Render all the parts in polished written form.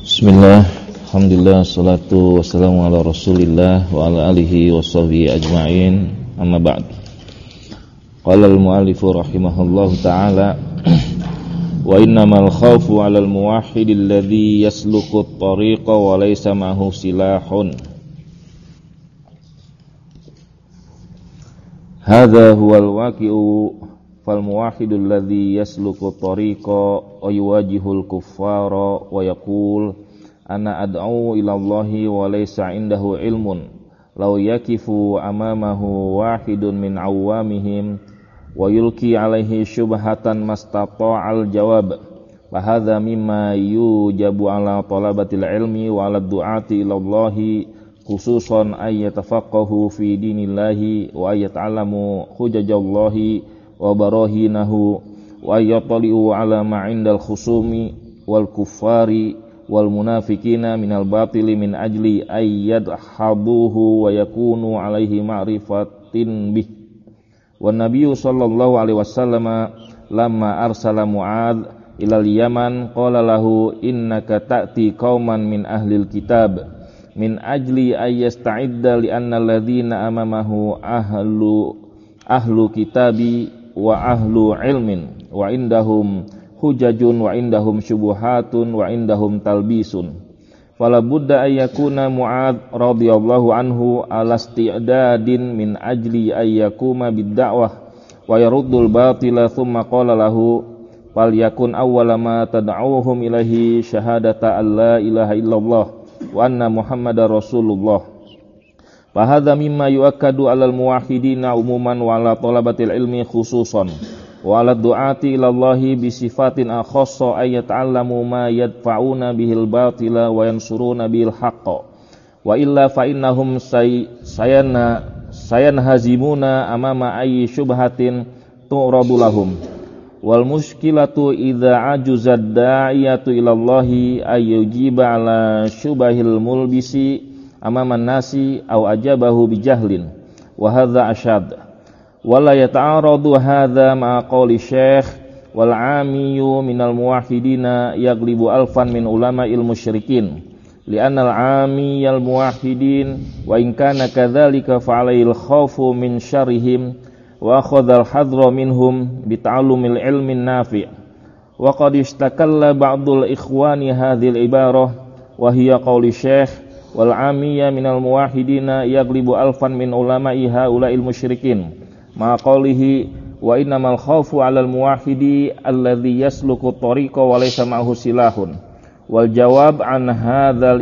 Bismillah, alhamdulillah, salatu wassalamu ala rasulillah wa ala alihi wa sahbihi ajma'in, amma ba'd. Qala al-mu'allifu rahimahullahu ta'ala, wa innamal khawfu ala al-muwahhid alladhi yasluku at-tariqa wa laysa ma'hu silahun. Hadha huwa al-waqi'u fal-muwahhidu alladhi yasluku at-tariqa wa yuwajihul kuffara wa yaqul ana ad'u ila Allahi wa laysa indahu ilmun law yakifu amamahu wahidun min awamihim wa yulki alaihi syubhatan mastata'al jawab fa hadza mimma yujabu ala talabatil ilmi wa ala du'ati ila Allahi khususan ay yatafaqahu fi dinillahi wa yata'allamu hujajallahi wa barahinahu wa yatali'u ala ma 'indal khusumi wal kuffari wal munafiqina minal batili min ajli ayyadhabuhu wa yakunu alaihi ma'rifatin bih. Wan nabiyyu sallallahu alaihi wasallam lamma arsala Mu'adz ilal Yaman qala lahu innaka ta'ti qauman min ahlil kitab min ajli ayyasta'idda li anna alladhina amamahu ahlu kitabi wa ahlu ilmin wa indahum hujajun wa indahum syubuhatun wa indahum talbisun fala budda ayyakuna Mu'adz radhiyallahu anhu ala isti'dadin min ajli ayyakuma bid-da'wah wa yaruddul batila thumma qala lahu fal yakun awwala ma tad'uuhum ilaihi syahadata alla ilaha illallah wa anna muhammadar rasulullah. Fahadha mimma yuakkadu alal muwahhidina umuman wa ala talabatil ilmi khususan wa ala du'ati ilallahi bisifatin akhassa ay yata'allamu ma yadfa'una bihil batila wa yansuruna bihil haqqa wa illa fa innahum sayanhazimuna amama ayyi syubhatin tu'radu lahum wal mushkilatu idza ajuzad da'iyatu ilallahi ay yujiba ala syubahil mulbisi amaman nasi aw ajabahu bijahlin wa hadza ashad wala yata'aradu hadza ma qawli syekh wal 'amiyyu minal muwahhidina yaglibu alfan min ulama'il musyrikin li'anna al-'amiyyal muwahhidin wa in kana kadzalika fa 'alaihil khawfu min syarrihim wa akhadhal hadra minhum bi ta'allumil ilmin nafi' wa qad istakalla ba'dul ikhwani hadhil ibarah wa hiya qawli syekh wal 'amiyya minal muwahhidina yaglibu alfan min ulama'i haula'il musyrikin ma qawlihi wa innamal khawfu 'alal muwahhidi alladhi yasluku at-tariqa wa laysa ma'hu silahun wal jawab an hadzal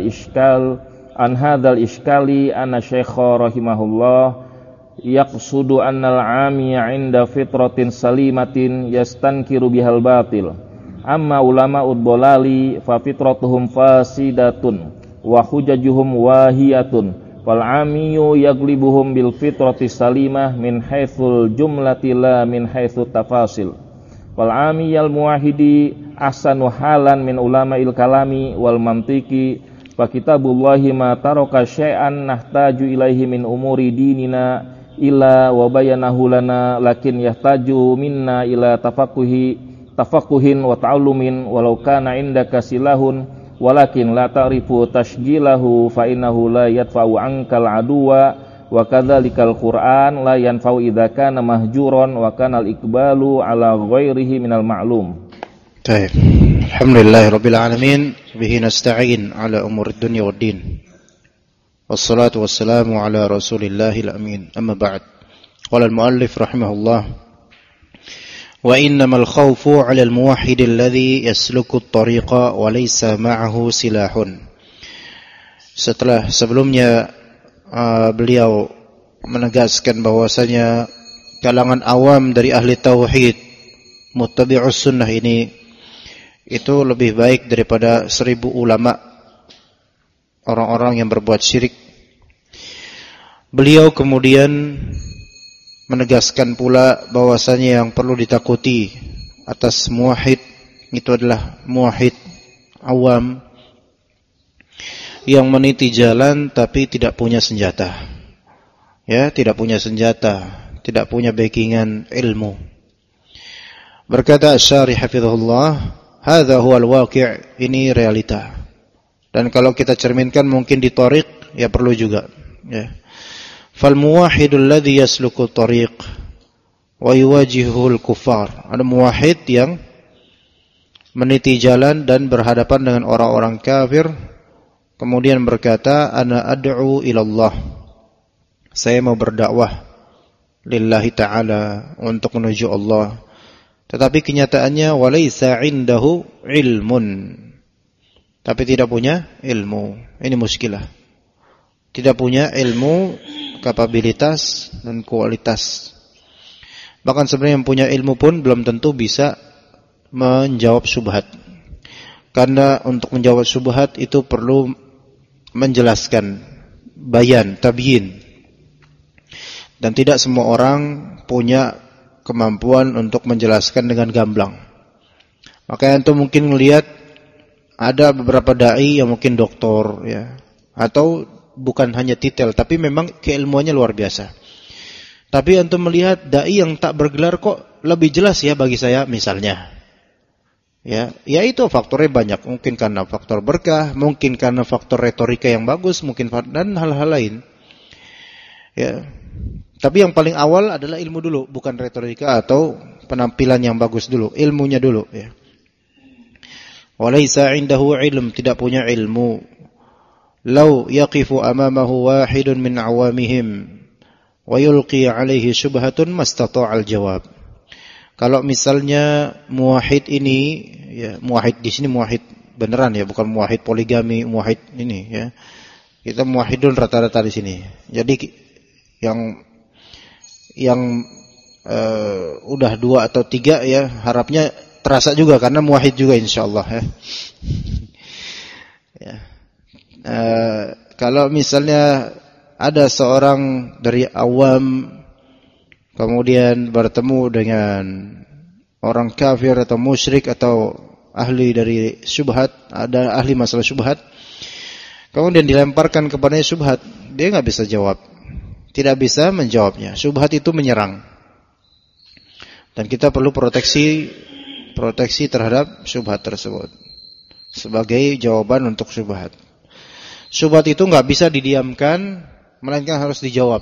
iskali anna syaikha rahimahullah yaqsudu annal 'amiyya 'inda fitratin salimatin yastankiru bihal batil amma ulama'ud dhalali fa fitratuhum fasidatun wa hujajuhum wahiyatun fal 'amiyyu yaglibuhum bil fitrati salimah min haitsul jumlati la min haitsu tafasil fal 'amiyyal muwahhidi ahsanu halan min ulama'il kalami wal mantiqi fa kitabullahi ma taraka syai'an nahtaju ilaihi min umuri dinina illa wa bayanahu lana lakin yahtaju minna ila tafaqquhin wa ta'allumin walau kana indaka silahun walakin la ta'rifu tashjilahu fa innahu la yadfa'u ankal aduwa wa kadzalikal Qur'an la yanfa'u idza kana mahjuran wa kana al-iqbalu ala ghairihi minal ma'lum. Baik. Alhamdulillahirabbil alamin bihi nasta'in ala umurid dunya waddin. Wassalatu wassalamu ala rasulillahil amin. Amma ba'd. Qala al-muallif rahimahullah wa innamal khawfu 'alal muwahhid alladhi yasluku at-tariqa wa laysa ma'ahu silahun. Sebelumnya beliau menegaskan bahwasanya kalangan awam dari ahli tauhid muttabi'us sunnah ini itu lebih baik daripada 1000 ulama orang-orang yang berbuat syirik. Beliau kemudian menegaskan pula bahwasanya yang perlu ditakuti atas muwahhid itu adalah muwahhid awam yang meniti jalan tapi tidak punya senjata. Ya, tidak punya senjata, tidak punya backingan ilmu. Berkata Asy-Syarih hafizahullah, hadza huwal waqi', ini realita. Dan kalau kita cerminkan mungkin di thariq ya perlu juga, ya. Fal muwahhidul ladzi yasluku thariq wa yuwajihul kuffar. Ada muwahhid yang meniti jalan dan berhadapan dengan orang-orang kafir, kemudian berkata, ana ad'u ilallah. Saya mau berdakwah lillahi ta'ala, untuk menuju Allah. Tetapi kenyataannya walaysa indahu ilmun. Tapi tidak punya ilmu. Ini muskilah. Tidak punya ilmu, kapabilitas dan kualitas. Bahkan sebenarnya yang punya ilmu pun belum tentu bisa menjawab syubhat. Karena untuk menjawab syubhat itu perlu menjelaskan, bayan, tabyin. Dan tidak semua orang punya kemampuan untuk menjelaskan dengan gamblang. Maka antum mungkin melihat ada beberapa dai yang mungkin doktor, ya, atau bukan hanya titel, tapi memang keilmuannya luar biasa. Tapi antum melihat dai yang tak bergelar kok lebih jelas ya bagi saya, misalnya. Ya itu faktornya banyak. Mungkin karena faktor berkah, mungkin karena faktor retorika yang bagus, mungkin dan hal-hal lain. Ya. Tapi yang paling awal adalah ilmu dulu, bukan retorika atau penampilan yang bagus dulu, ilmunya dulu, ya. Walaysa indahu ilm, tidak punya ilmu. Law yaqifu amamahu wahidun min awamihim wa yulqi alaihi syubhatun mastata'al jawab. Kalau misalnya muwahhid ini, ya, muwahhid di sini muwahhid beneran ya, bukan muwahhid poligami, muwahhid ini, ya. Kita muwahhidun rata-rata di sini. Jadi yang udah 2 atau 3 ya, harapnya terasa juga karena muwahhid juga insyaallah, ya. Ya. Kalau misalnya ada seorang dari awam kemudian bertemu dengan orang kafir atau musyrik atau ahli dari syubhat, ada ahli masalah syubhat, kemudian dilemparkan kepadanya syubhat, dia enggak bisa jawab. Tidak bisa menjawabnya. Syubhat itu menyerang. Dan kita perlu proteksi terhadap syubhat tersebut sebagai jawaban untuk syubhat. Syubhat itu enggak bisa didiamkan, melainkan harus dijawab.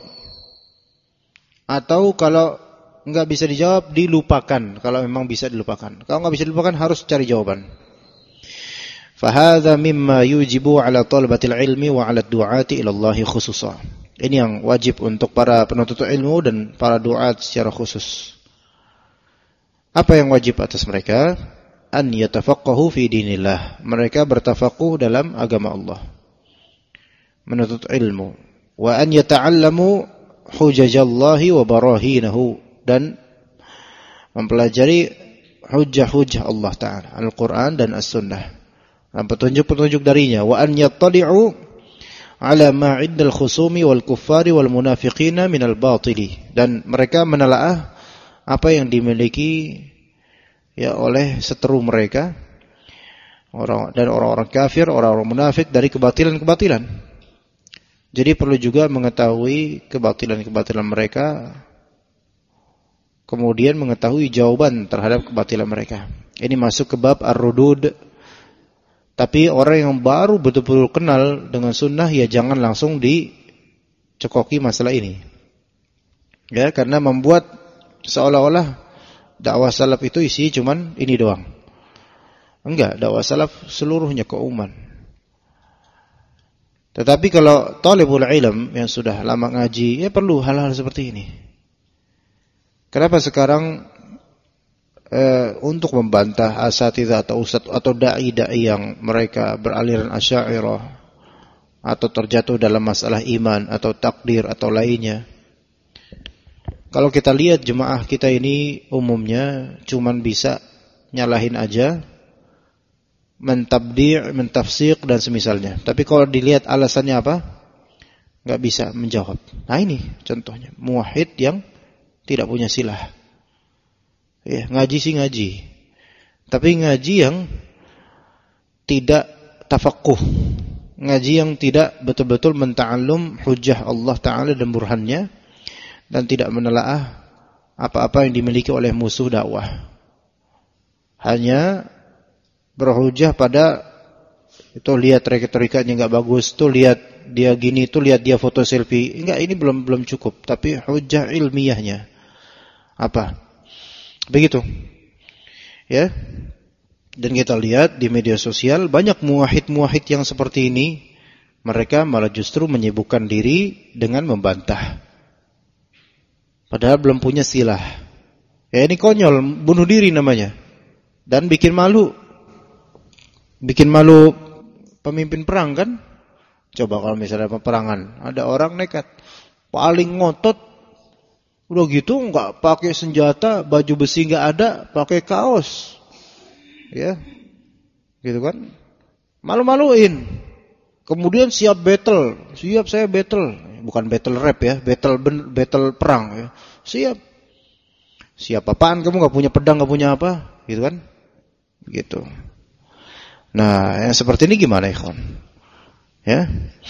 Atau kalau enggak bisa dijawab, dilupakan. Kalau memang bisa dilupakan. Kalau enggak bisa dilupakan, harus cari jawaban. Fahadha mimma yujibu ala talabatil ilmi wa ala du'ati ila Allah khususan. Ini yang wajib untuk para penuntut ilmu dan para du'at secara khusus. Apa yang wajib atas mereka? An yatafaqahu fi dinillah. Mereka bertafaqquh dalam agama Allah. Menuntut ilmu. Wa an yata'allamu hujajallahi wa barahinahu. Dan mempelajari hujjah-hujjah Allah Ta'ala. Al-Quran dan As-Sunnah. Dan petunjuk-petunjuk darinya. Wa an yattali'u ala ma'indal khusumi wal kuffari wal munafiqina minal batili. Dan mereka menelaah apa yang dimiliki ya oleh seteru mereka dan orang-orang kafir, orang-orang munafik dari kebatilan-kebatilan. Jadi perlu juga mengetahui kebatilan-kebatilan mereka, kemudian mengetahui jawaban terhadap kebatilan mereka. Ini masuk ke bab ar-rudud. Tapi orang yang baru betul-betul kenal dengan sunnah, ya jangan langsung dicekoki masalah ini. Ya, karena membuat seolah-olah dakwah salaf itu isi cuman ini doang. Enggak, dakwah salaf seluruhnya keumuman. Tetapi kalau talibul ilm yang sudah lama ngaji, ya perlu hal-hal seperti ini. Kenapa sekarang untuk membantah asatidzah atau ustadz atau dai-dai yang mereka beraliran Asy'ariyah atau terjatuh dalam masalah iman atau takdir atau lainnya? Kalau kita lihat jemaah kita ini umumnya cuman bisa nyalahin aja, mentabdi', mentafsik dan semisalnya. Tapi kalau dilihat alasannya apa? Enggak bisa menjawab. Nah ini contohnya muwahhid yang tidak punya silah. Ya, ngaji sih ngaji. Tapi ngaji yang tidak tafaqquh. Ngaji yang tidak betul-betul menta'allum hujjah Allah Ta'ala dan burhannya, dan tidak menelaah apa-apa yang dimiliki oleh musuh dakwah. Hanya berhujjah pada Itu lihat retorikanya enggak bagus, tuh lihat dia gini, tuh lihat dia foto selfie. Enggak, ini belum cukup, tapi hujjah ilmiahnya. Apa? Begitu. Ya. Dan kita lihat di media sosial banyak muwahhid yang seperti ini, mereka malah justru menyibukkan diri dengan membantah. Padahal belum punya silah. Ya ini konyol, bunuh diri namanya. Dan bikin malu. Bikin malu pemimpin perang kan? Coba kalau misalnya peperangan, ada orang nekat, paling ngotot, udah gitu nggak pakai senjata, baju besi nggak ada, pakai kaos, ya, gitu kan? Malu-maluin. Kemudian siap battle, siap saya battle, bukan battle rap ya, battle perang, ya. Siap apaan? Kamu nggak punya pedang, nggak punya apa, gitu kan? Gitu. Nah, yang seperti ini gimana, ikhwan? Ya,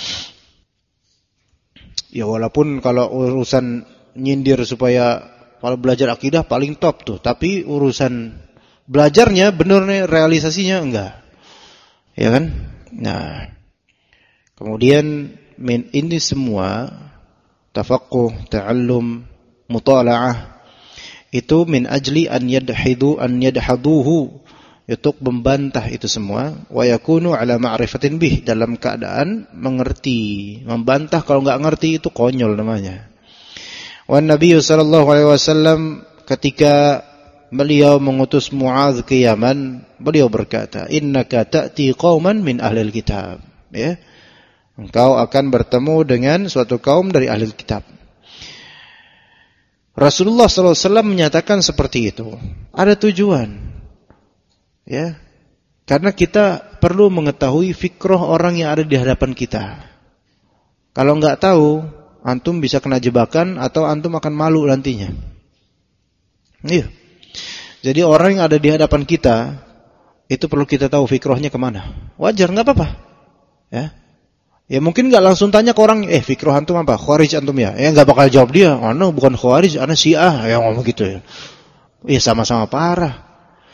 ya walaupun kalau urusan nyindir supaya kalau belajar akidah paling top tuh, tapi urusan belajarnya bener realisasinya enggak, ya kan? Nah, kemudian ini semua tafaqquh, ta'allum, mutala'ah itu min ajli an yadhaduhu, untuk membantah itu semua, wa yakunu ala ma'rifatin bih, dalam keadaan mengerti. Membantah kalau enggak ngerti itu konyol namanya. Wan Nabi sallallahu alaihi wasallam ketika beliau mengutus Muadz ke Yaman, beliau berkata, "Innaka ta'ti qauman min ahlil kitab." Ya. Engkau akan bertemu dengan suatu kaum dari ahli kitab. Rasulullah sallallahu alaihi wasallam menyatakan seperti itu. Ada tujuan. Ya, karena kita perlu mengetahui fikrah orang yang ada di hadapan kita. Kalau enggak tahu, antum bisa kena jebakan atau antum akan malu nantinya. Iya. Jadi orang yang ada di hadapan kita itu perlu kita tahu fikrahnya kemana. Wajar, enggak apa-apa. Ya. Ya mungkin enggak langsung tanya ke orang, fikrah antum apa? Khawarij antum ya? Ya enggak bakal jawab dia, "Ana bukan Khawarij, ana Syiah." Ya ngomong gitu ya. Ya sama-sama parah.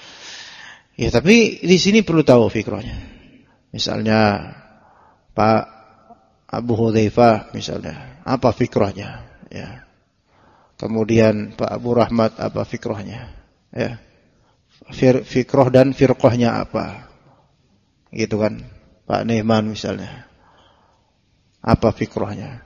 Ya, tapi di sini perlu tahu fikrahnya. Misalnya Pak Abu Hudzaifah misalnya, apa fikrahnya? Ya. Kemudian Pak Abu Rahmat apa fikrahnya? Ya. Fikrah dan firqahnya apa? Gitu kan? Pak Nehman misalnya. Apa fikrahnya?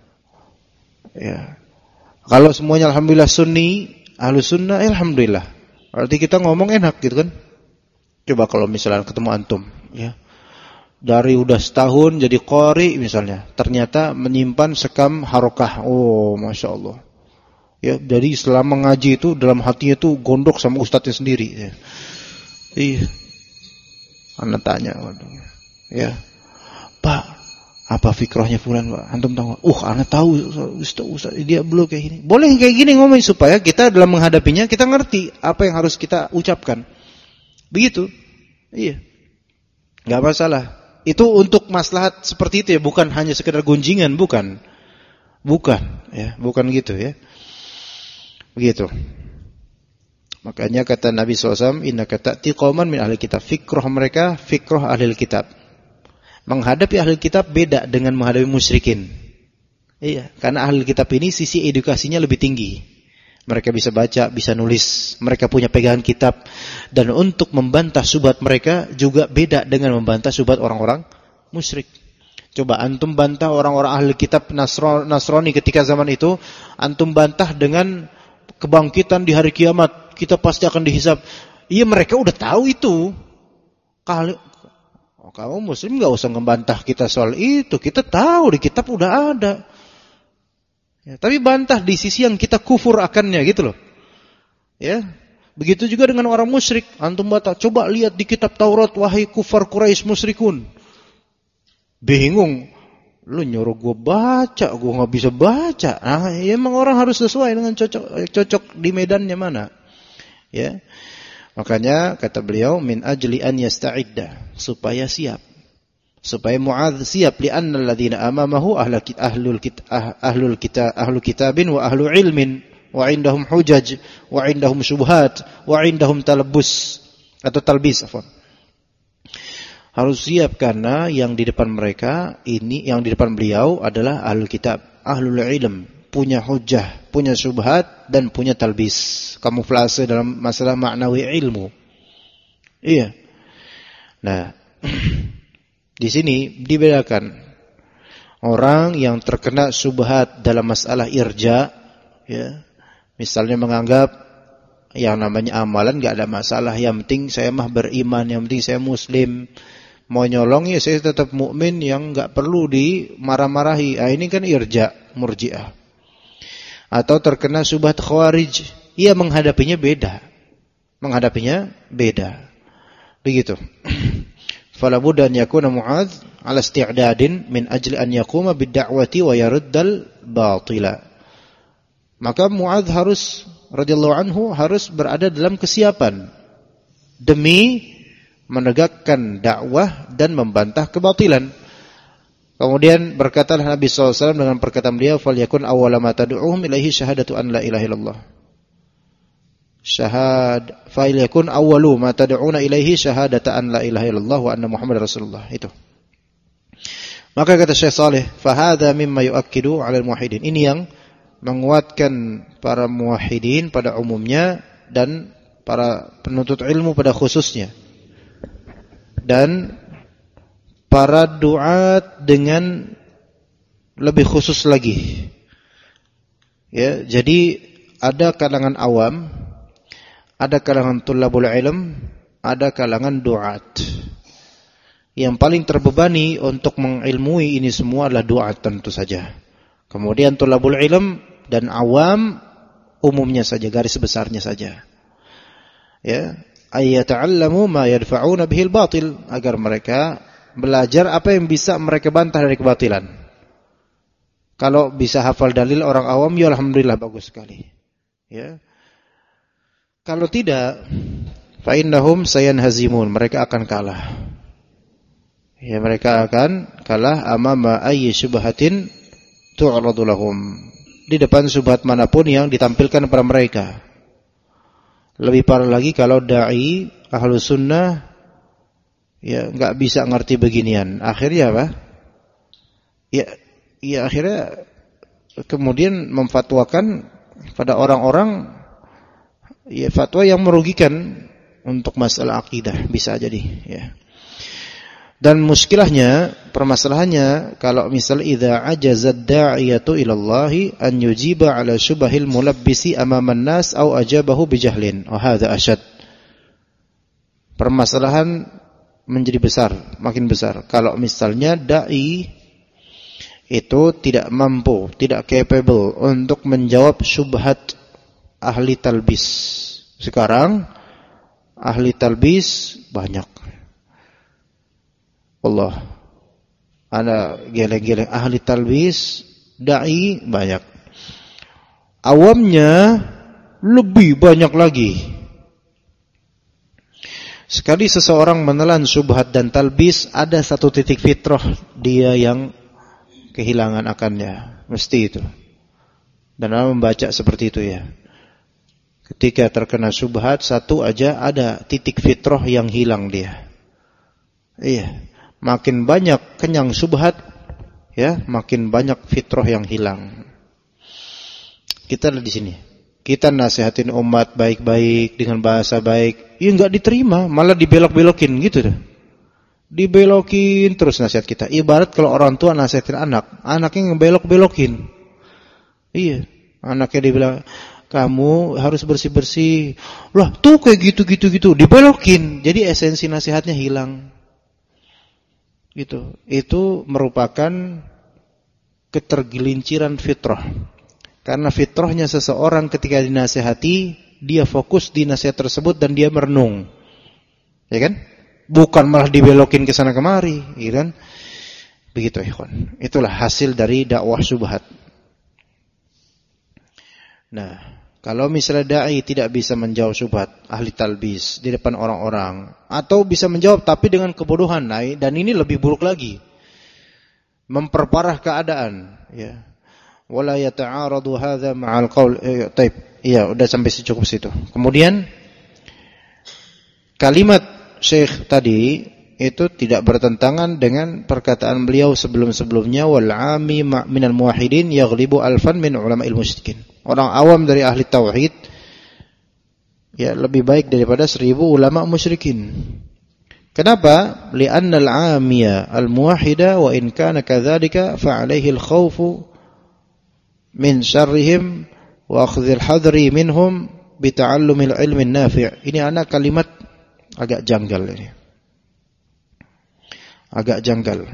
Ya. Kalau semuanya alhamdulillah sunni, ahlus sunnah, alhamdulillah. Berarti kita ngomong enak gitu kan? Coba kalau misalnya ketemu antum, ya, dari udah setahun jadi qari misalnya, ternyata menyimpan sekam harokah, oh masya Allah, ya, jadi selama mengaji itu dalam hatinya tuh gondok sama ustadznya sendiri, ya. Iya, anda tanya, ya, Pak, apa fikrahnya fulan, Pak? Antum tahu? Anda tahu, ustaz, dia belum kayak gini. Boleh kayak gini ngomong supaya kita dalam menghadapinya kita ngerti apa yang harus kita ucapkan. Begitu, iya, nggak masalah. Itu untuk maslahat seperti itu ya, bukan hanya sekedar gunjingan, bukan, ya, bukan gitu ya, begitu. Makanya kata Nabi SAW, "Innaka ta'ti qauman min ahli kitab." Fikrah mereka, fikrah ahli kitab. Menghadapi ahli kitab beda dengan menghadapi musyrikin. Iya, karena ahli kitab ini sisi edukasinya lebih tinggi. Mereka bisa baca, bisa nulis, mereka punya pegangan kitab. Dan untuk membantah syubhat mereka juga beda dengan membantah syubhat orang-orang musyrik. Coba antum bantah orang-orang ahli kitab Nasrani ketika zaman itu, antum bantah dengan kebangkitan di hari kiamat, kita pasti akan dihisab. Iya, mereka udah tahu itu. Kamu muslim gak usah ngebantah kita soal itu, kita tahu di kitab udah ada. Ya, tapi bantah di sisi yang kita kufur akannya gitu loh. Ya. Begitu juga dengan orang musyrik. Antum bantah, coba lihat di kitab Taurat, wahai kufar Quraisy musyrikun. Bingung. Lu nyuruh gue baca, gue enggak bisa baca. Nah, ya emang orang harus sesuai dengan cocok di medannya mana. Ya. Makanya kata beliau, min ajli an yasta'idda, supaya siap. Supaya Muadz siap, li'anna alladziina amamahu ahlul kitabin wa ahlu ilmin wa indahum hujaj wa indahum syubhat wa indahum talabbus atau talbis, afwan. Harus siap karena yang di depan mereka ini, yang di depan beliau adalah ahlul kitab, ahlul ilm, punya hujjah, punya syubhat dan punya talbis, kamuflase dalam masalah maknawi ilmu. Iya. Nah, di sini dibedakan orang yang terkena syubhat dalam masalah irja, ya. Misalnya menganggap yang namanya amalan enggak ada masalah, yang penting saya mah beriman, yang penting saya muslim. Mau nyolong ya saya tetap mukmin, yang enggak perlu dimarah-marahi. Ini kan irja, murji'ah. Atau terkena syubhat khawarij, ia menghadapinya beda. Begitu. Fala budda an yakuna Mu'adz ala isti'dadin min ajli an yaquma bid-da'wati wa yaruddal batila. Maka Mu'adz radhiyallahu anhu harus berada dalam kesiapan demi menegakkan dakwah dan membantah kebatilan. Kemudian berkatalah Nabi SAW dengan perkataan beliau, "Falyakun awwala ma tad'uuhum ilaihi syahadatu an la ilaha illallah." Falyakun awwalu ma tad'una ilaihi syahadatu an la ilaha illallah wa anna Muhammadar Rasulullah. Itu. Maka kata Syekh Saleh, "Fa hadza mimma yu'akkidu 'ala al-muwahhidin." Ini yang menguatkan para muwahhidin pada umumnya dan para penuntut ilmu pada khususnya. Dan para duat dengan lebih khusus lagi. Ya, jadi ada kalangan awam, ada kalangan tulabul ilm, ada kalangan duat. Yang paling terbebani untuk mengilmui ini semua adalah duat tentu saja. Kemudian tulabul ilm dan awam umumnya saja, garis besarnya saja. Ya, ayyata'allamu ma yadfa'una bihil batil, agar mereka belajar apa yang bisa mereka bantah dari kebatilan. Kalau bisa hafal dalil orang awam, ya alhamdulillah, bagus sekali. Ya. Kalau tidak, fa innahum sayanhazimun, mereka akan kalah. Ya, mereka akan kalah amama ayyi syubhatin tu'radu lahum, di depan syubhat manapun yang ditampilkan kepada mereka. Lebih parah lagi kalau dai ahlu sunnah ya enggak bisa ngerti beginian. Akhirnya apa? Ya akhirnya kemudian memfatwakan pada orang-orang ya fatwa yang merugikan untuk masalah akidah, bisa jadi ya. Dan muskilahnya, permasalahannya, kalau misal idza ajazad da'iyatu ila Allah an yujiba ala syubahil mulabbisi amaman nas au ajabahu bijahlin, wa hadza asyad. Permasalahan menjadi besar, makin besar. Kalau misalnya dai itu tidak mampu, tidak capable untuk menjawab syubhat ahli talbis. Sekarang ahli talbis banyak. Allah, ada geleng-geleng ahli talbis, dai banyak. Awamnya lebih banyak lagi. Sekali seseorang menelan syubhat dan talbis, ada satu titik fitrah dia yang kehilangan akannya, mesti itu. Dan orang membaca seperti itu ya. Ketika terkena syubhat satu aja, ada titik fitrah yang hilang dia. Iya. Makin banyak kenyang syubhat, ya, makin banyak fitrah yang hilang. Kita ada di sini. Kita nasihatin umat baik-baik dengan bahasa baik, ya enggak diterima, malah dibelok-belokin gitu deh. Dibelokin terus nasihat kita. Ibarat kalau orang tua nasihatin anak, anaknya ngebelok-belokin. Iya, anaknya dibilang kamu harus bersih-bersih. Lah, tuh kayak gitu, dibelokin. Jadi esensi nasihatnya hilang. Gitu. Itu merupakan ketergelinciran fitrah. Karena fitrahnya seseorang ketika dinasihati, dia fokus di nasihat tersebut dan dia merenung. Ya kan? Bukan malah dibelokin ke sana kemari, ya kan? Begitu, ikhwan. Itulah hasil dari dakwah syubhat. Nah, kalau misalnya dai tidak bisa menjawab syubhat ahli talbis di depan orang-orang, atau bisa menjawab tapi dengan kebodohan, dan ini lebih buruk lagi, memperparah keadaan, ya. Wala yata'aradu hadza ma'al qaul. Taib. Iya, udah sampai cukup situ. Kemudian kalimat Syekh tadi itu tidak bertentangan dengan perkataan beliau sebelum-sebelumnya, wal 'ami minal muwahhidin yaghlibu alfan min ulama'il musyrikin. Orang awam dari ahli tauhid ya lebih baik daripada 1000 ulama musyrikin. Kenapa? Li'anna al-'amiya al-muwahhida wa in kana kadzalika fa 'alaihi al-khawfu min syarrihim wa akhdhil hadri minhum bi ta'allumil ilmi nafi'. Ini anak kalimat agak janggal ini. Agak janggal.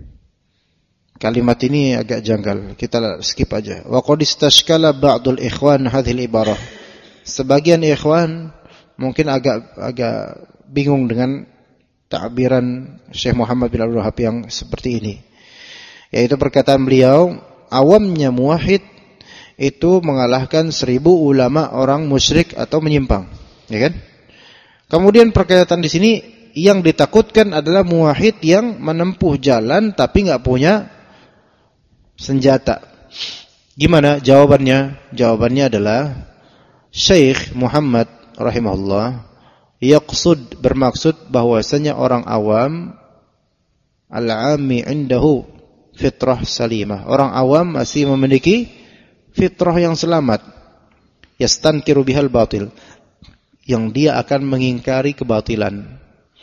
Kalimat ini agak janggal. Kita skip aja. Wa qad istashkala ba'dul ikhwan hadhil ibarah. Sebagian ikhwan mungkin agak bingung dengan ta'biran Syekh Muhammad bin Abdul Wahhab yang seperti ini. Yaitu perkataan beliau, awamnya muwahhid itu mengalahkan 1000 ulama orang musyrik atau menyimpang, ya kan? Kemudian perkataan di sini yang ditakutkan adalah muwahhid yang menempuh jalan tapi enggak punya senjata. Gimana jawabannya? Jawabannya adalah Syekh Muhammad rahimahullah bermaksud bahwasanya orang awam al-'ami indahu fitrah salimah. Orang awam masih memiliki fitrah yang selamat. Yastankiru bihal batil. Yang dia akan mengingkari kebatilan.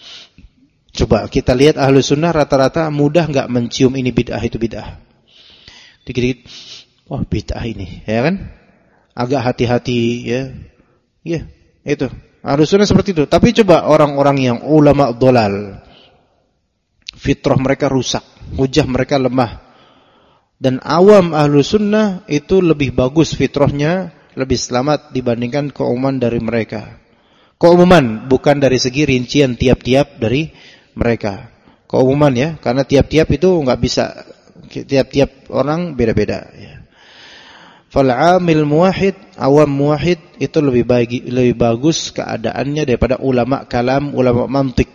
Coba kita lihat ahlu sunnah rata-rata mudah enggak mencium ini bid'ah itu bid'ah. Dikit-dikit, wah bid'ah ini, ya kan? Agak hati-hati, ya. Ya, itu. Ahlu sunnah seperti itu. Tapi coba orang-orang yang ulama dhalal, fitrah mereka rusak, hujah mereka lemah. Dan awam ahlu sunnah itu lebih bagus fitrahnya, lebih selamat dibandingkan keumuman dari mereka. Keumuman bukan dari segi rincian tiap-tiap dari mereka. Keumuman ya, karena tiap-tiap itu enggak bisa, tiap-tiap orang beda-beda ya. Fal 'amil muwahhid, awam muwahhid itu lebih bagus keadaannya daripada ulama kalam, ulama mantik.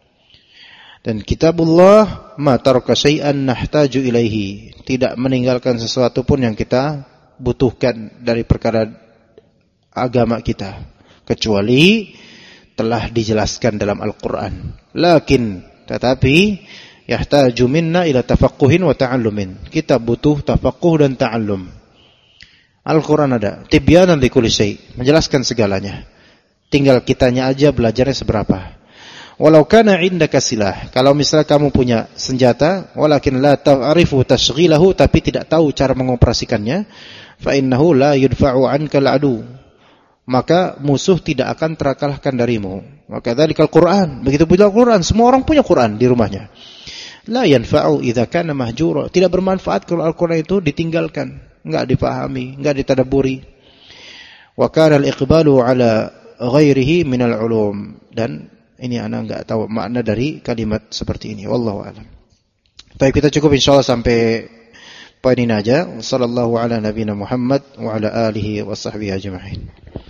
Dan kitabullah ma taraka syai'an nahtaju ilaihi, tidak meninggalkan sesuatu pun yang kita butuhkan dari perkara agama kita, kecuali telah dijelaskan dalam Al-Qur'an. Tetapi yahtaju minna ila tafaqquhin wa ta'allumin. Kita butuh tafaqquh dan ta'allum. Al-Qur'an ada tibyanan likulli syai', menjelaskan segalanya. Tinggal kitanya aja belajarnya seberapa. Walau kana 'indaka silah, kalau misalnya kamu punya senjata, walakin la ta'rifu tashghilahu, tapi tidak tahu cara mengoperasikannya, fa innahu la yudfa'u 'anka al-'adu, maka musuh tidak akan terkalahkan darimu. Maka dzalikal Qur'an, begitu pula Al-Qur'an, semua orang punya Qur'an di rumahnya. La yanfa'u idza kana mahjura, tidak bermanfaat kalau Al-Qur'an itu ditinggalkan, enggak dipahami, enggak ditadabburi. Wa kana al-iqbalu 'ala ghairihi min al-'ulum, dan ini anak enggak tahu makna dari kalimat seperti ini, wallahu a'lam. Baik, kita cukup insyaallah sampai poin ini aja. Wassallallahu ala nabiyina Muhammad wa ala alihi wa sahbihi ajma'in.